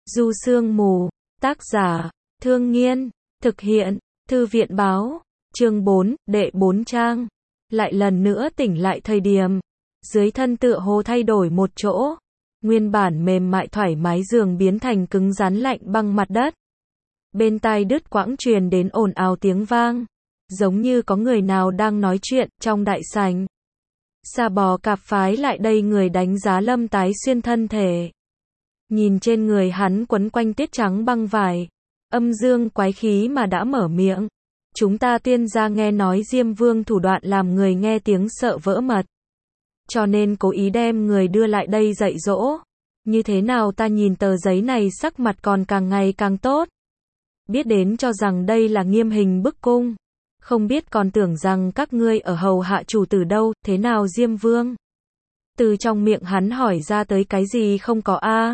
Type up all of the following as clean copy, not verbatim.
Du Sương Mù, tác giả, Thương Nghiên, thực hiện, Thư viện báo, chương 4, đệ 4 trang. Lại lần nữa tỉnh lại thời điểm, dưới thân tựa hồ thay đổi một chỗ, nguyên bản mềm mại thoải mái giường biến thành cứng rắn lạnh băng mặt đất. Bên tai đứt quãng truyền đến ồn ào tiếng vang, giống như có người nào đang nói chuyện trong đại sảnh. Sa Bò Cạp phái lại đây người đánh giá Lâm Tái Xuyên thân thể. Nhìn trên người hắn quấn quanh tiết trắng băng vải, âm dương quái khí mà đã mở miệng. Chúng ta Tuyên gia nghe nói Diêm Vương thủ đoạn làm người nghe tiếng sợ vỡ mật. Cho nên cố ý đem người đưa lại đây dạy dỗ. Như thế nào ta nhìn tờ giấy này sắc mặt còn càng ngày càng tốt. Biết đến cho rằng đây là nghiêm hình bức cung. Không biết còn tưởng rằng các ngươi ở hầu hạ chủ tử đâu, thế nào Diêm Vương? Từ trong miệng hắn hỏi ra tới cái gì không có a.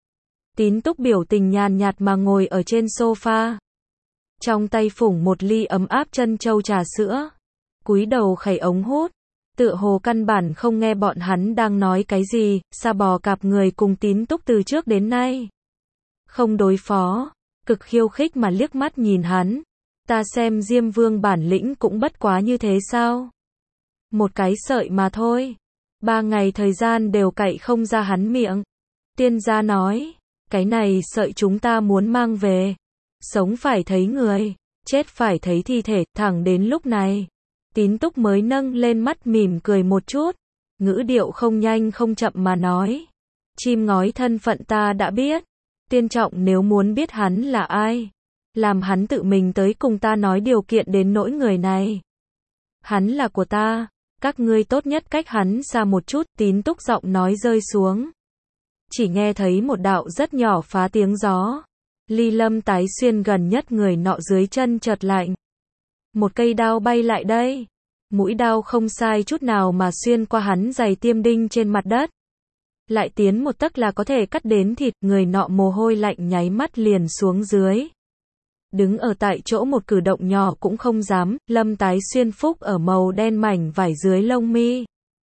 Tín Túc biểu tình nhàn nhạt mà ngồi ở trên sofa. Trong tay phủng một ly ấm áp trân châu trà sữa. Cúi đầu khẩy ống hút. Tựa hồ căn bản không nghe bọn hắn đang nói cái gì. Sa Bò Cạp người cùng Tín Túc từ trước đến nay không đối phó. Cực khiêu khích mà liếc mắt nhìn hắn. Ta xem Diêm Vương bản lĩnh cũng bất quá như thế sao? Một cái sợi mà thôi. 3 ngày thời gian đều cậy không ra hắn miệng. Tiên gia nói, cái này sợi chúng ta muốn mang về. Sống phải thấy người, chết phải thấy thi thể. Thẳng đến lúc này, Tín Túc mới nâng lên mắt mỉm cười một chút. Ngữ điệu không nhanh không chậm mà nói. Chim ngói thân phận ta đã biết. Tiên trọng nếu muốn biết hắn là ai, làm hắn tự mình tới cùng ta nói điều kiện đến nỗi người này. Hắn là của ta, các ngươi tốt nhất cách hắn xa một chút. Tín Túc giọng nói rơi xuống. Chỉ nghe thấy một đạo rất nhỏ phá tiếng gió. Ly Lâm Tái Xuyên gần nhất người nọ dưới chân chợt lạnh. Một cây đao bay lại đây. Mũi đao không sai chút nào mà xuyên qua hắn giày tiêm đinh trên mặt đất. Lại tiến một tấc là có thể cắt đến thịt. Người nọ mồ hôi lạnh nháy mắt liền xuống dưới. Đứng ở tại chỗ một cử động nhỏ cũng không dám. Lâm Tái Xuyên phúc ở màu đen mảnh vải dưới lông mi.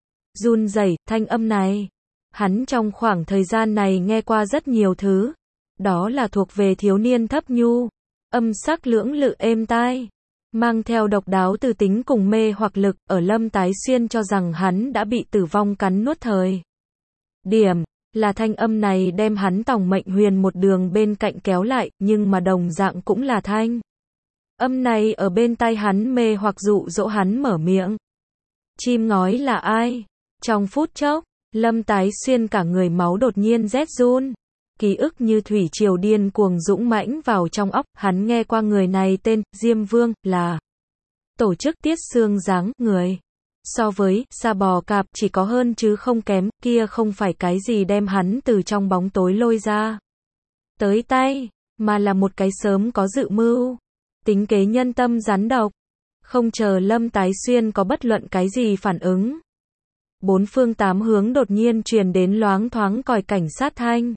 Run rẩy, thanh âm này. Hắn trong khoảng thời gian này nghe qua rất nhiều thứ. Đó là thuộc về thiếu niên thấp nhu. Âm sắc lưỡng lự êm tai. Mang theo độc đáo từ tính cùng mê hoặc lực. Ở Lâm Tái Xuyên cho rằng hắn đã bị tử vong cắn nuốt thời điểm. Là thanh âm này đem hắn Tòng Mệnh Huyền một đường bên cạnh kéo lại. Nhưng mà đồng dạng cũng là thanh âm này ở bên tai hắn mê hoặc dụ dỗ hắn mở miệng. Chim ngói là ai? Trong phút chốc, Lâm Tái Xuyên cả người máu đột nhiên rét run. Ký ức như thủy triều điên cuồng dũng mãnh vào trong óc. Hắn nghe qua người này tên Diêm Vương là tổ chức Tiết Xương dáng người. So với Sa Bò Cạp chỉ có hơn chứ không kém. Kia không phải cái gì đem hắn từ trong bóng tối lôi ra tới tay, mà là một cái sớm có dự mưu, tính kế nhân tâm rắn độc. Không chờ Lâm Tái Xuyên có bất luận cái gì phản ứng, 4 phương 8 hướng đột nhiên truyền đến loáng thoáng còi cảnh sát thanh.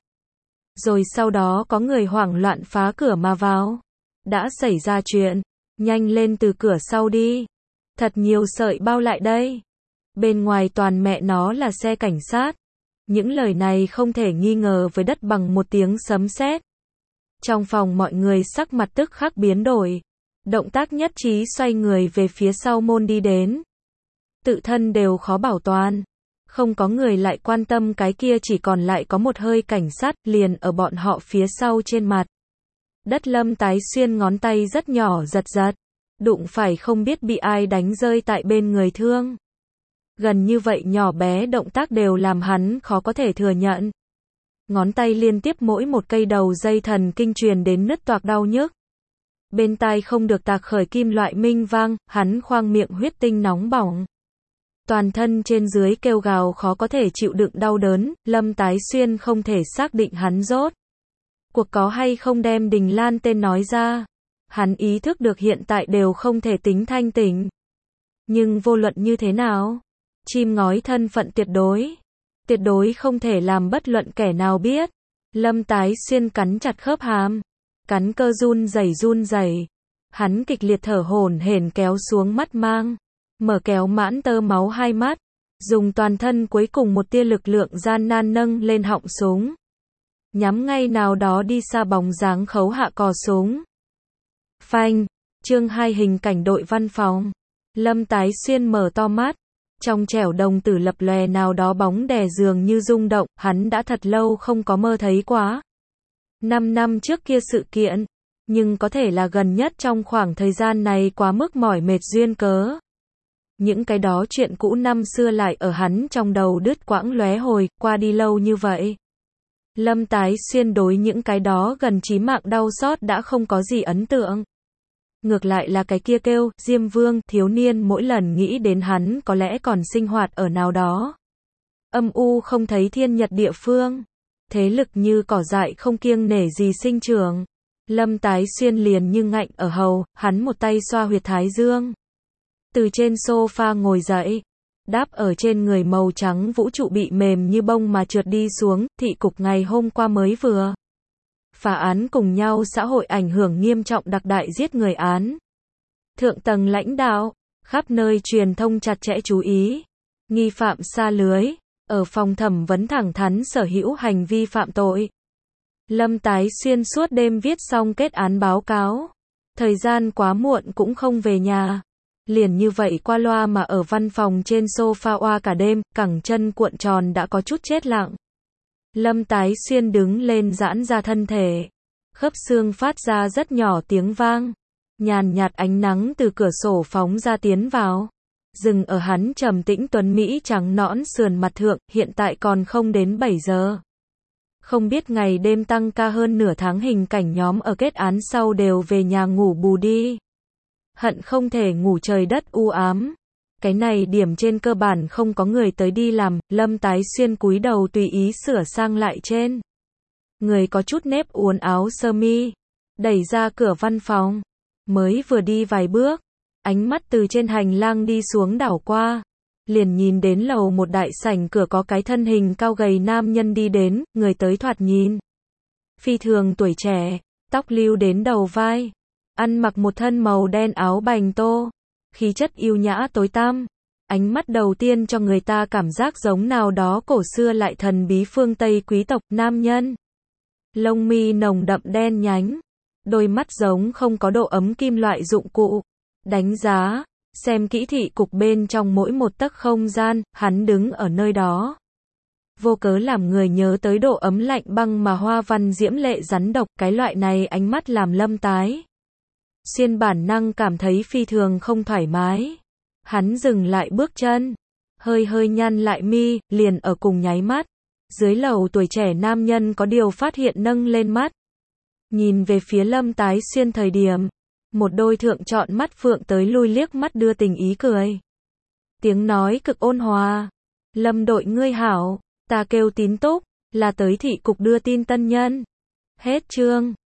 Rồi sau đó có người hoảng loạn phá cửa mà vào. Đã xảy ra chuyện, nhanh lên từ cửa sau đi. Thật nhiều sợi bao lại đây. Bên ngoài toàn mẹ nó là xe cảnh sát. Những lời này không thể nghi ngờ với đất bằng một tiếng sấm sét. Trong phòng mọi người sắc mặt tức khắc biến đổi. Động tác nhất trí xoay người về phía sau môn đi đến. Tự thân đều khó bảo toàn. Không có người lại quan tâm cái kia, chỉ còn lại có một hơi cảnh sát liền ở bọn họ phía sau trên mặt đất. Lâm Tái Xuyên ngón tay rất nhỏ giật giật. Đụng phải không biết bị ai đánh rơi tại bên người thương. Gần như vậy nhỏ bé động tác đều làm hắn khó có thể thừa nhận. Ngón tay liên tiếp mỗi một cây đầu dây thần kinh truyền đến nứt toạc đau nhức. Bên tai không được tạc khởi kim loại minh vang, hắn khoang miệng huyết tinh nóng bỏng. Toàn thân trên dưới kêu gào khó có thể chịu đựng đau đớn. Lâm Tái Xuyên không thể xác định hắn rốt cuộc có hay không đem Đình Lan tên nói ra. Hắn ý thức được hiện tại đều không thể tính thanh tỉnh. Nhưng vô luận như thế nào, chim ngói thân phận tuyệt đối không thể làm bất luận kẻ nào biết. Lâm Tái Xuyên cắn chặt khớp hàm, cắn cơ run rẩy. Hắn kịch liệt thở hổn hển kéo xuống mắt mang, mở kéo mãn tơ máu hai mắt, dùng toàn thân cuối cùng một tia lực lượng gian nan nâng lên họng súng. nhắm ngay nào đó đi xa bóng dáng khấu hạ cò súng. Phanh, chương 2 hình cảnh đội văn phòng. Lâm Tái Xuyên mở to mắt, trong trẻo đồng tử lập lòe nào đó bóng đè dường như rung động, hắn đã thật lâu không có mơ thấy quá. 5 năm trước kia sự kiện, nhưng có thể là gần nhất trong khoảng thời gian này quá mức mỏi mệt duyên cớ. Những cái đó chuyện cũ năm xưa lại ở hắn trong đầu đứt quãng lóe hồi, qua đi lâu như vậy. Lâm Tái Xuyên đối những cái đó gần chí mạng đau xót đã không có gì ấn tượng. Ngược lại là cái kia kêu, Diêm Vương, thiếu niên mỗi lần nghĩ đến hắn có lẽ còn sinh hoạt ở nào đó. Âm u không thấy thiên nhật địa phương. Thế lực như cỏ dại không kiêng nể gì sinh trưởng. Lâm Tái Xuyên liền như ngạnh ở hầu, hắn một tay xoa huyệt thái dương. Từ trên sofa ngồi dậy, đáp ở trên người màu trắng vũ trụ bị mềm như bông mà trượt đi xuống, thị cục ngày hôm qua mới vừa phá án cùng nhau xã hội ảnh hưởng nghiêm trọng đặc đại giết người án. Thượng tầng lãnh đạo, khắp nơi truyền thông chặt chẽ chú ý. Nghi phạm sa lưới, ở phòng thẩm vấn thẳng thắn sở hữu hành vi phạm tội. Lâm Tái Xuyên suốt đêm viết xong kết án báo cáo. Thời gian quá muộn cũng không về nhà. Liền như vậy qua loa mà ở văn phòng trên sofa oa cả đêm, cẳng chân cuộn tròn đã có chút chết lặng. Lâm Tái Xuyên đứng lên giãn ra thân thể. Khớp xương phát ra rất nhỏ tiếng vang. Nhàn nhạt ánh nắng từ cửa sổ phóng ra tiến vào. Dừng ở hắn trầm tĩnh tuấn Mỹ trắng nõn sườn mặt thượng, hiện tại còn không đến 7 giờ. Không biết ngày đêm tăng ca hơn nửa tháng hình cảnh nhóm ở kết án sau đều về nhà ngủ bù đi. Hận không thể ngủ trời đất u ám. Cái này điểm trên cơ bản không có người tới đi làm, Lâm Tái Xuyên cúi đầu tùy ý sửa sang lại trên. Người có chút nếp uốn áo sơ mi, đẩy ra cửa văn phòng. Mới vừa đi vài bước, ánh mắt từ trên hành lang đi xuống đảo qua. Liền nhìn đến lầu một đại sảnh cửa có cái thân hình cao gầy nam nhân đi đến, người tới thoạt nhìn phi thường tuổi trẻ, tóc lưu đến đầu vai. Ăn mặc một thân màu đen áo bành tô, khí chất yêu nhã tối tăm. Ánh mắt đầu tiên cho người ta cảm giác giống nào đó cổ xưa lại thần bí phương Tây quý tộc nam nhân. Lông mi nồng đậm đen nhánh, đôi mắt giống không có độ ấm kim loại dụng cụ. Đánh giá, xem kỹ thị cục bên trong mỗi một tấc không gian, hắn đứng ở nơi đó. Vô cớ làm người nhớ tới độ ấm lạnh băng mà hoa văn diễm lệ rắn độc, cái loại này ánh mắt làm Lâm Tái Xuyên bản năng cảm thấy phi thường không thoải mái. Hắn dừng lại bước chân, hơi hơi nhăn lại mi, liền ở cùng nháy mắt. Dưới lầu tuổi trẻ nam nhân có điều phát hiện nâng lên mắt. Nhìn về phía Lâm Tái Xuyên thời điểm, một đôi thượng trọn mắt phượng tới lui liếc mắt đưa tình ý cười. Tiếng nói cực ôn hòa. Lâm đội ngươi hảo, ta kêu Tín Túc, là tới thị cục đưa tin tân nhân. Hết chương.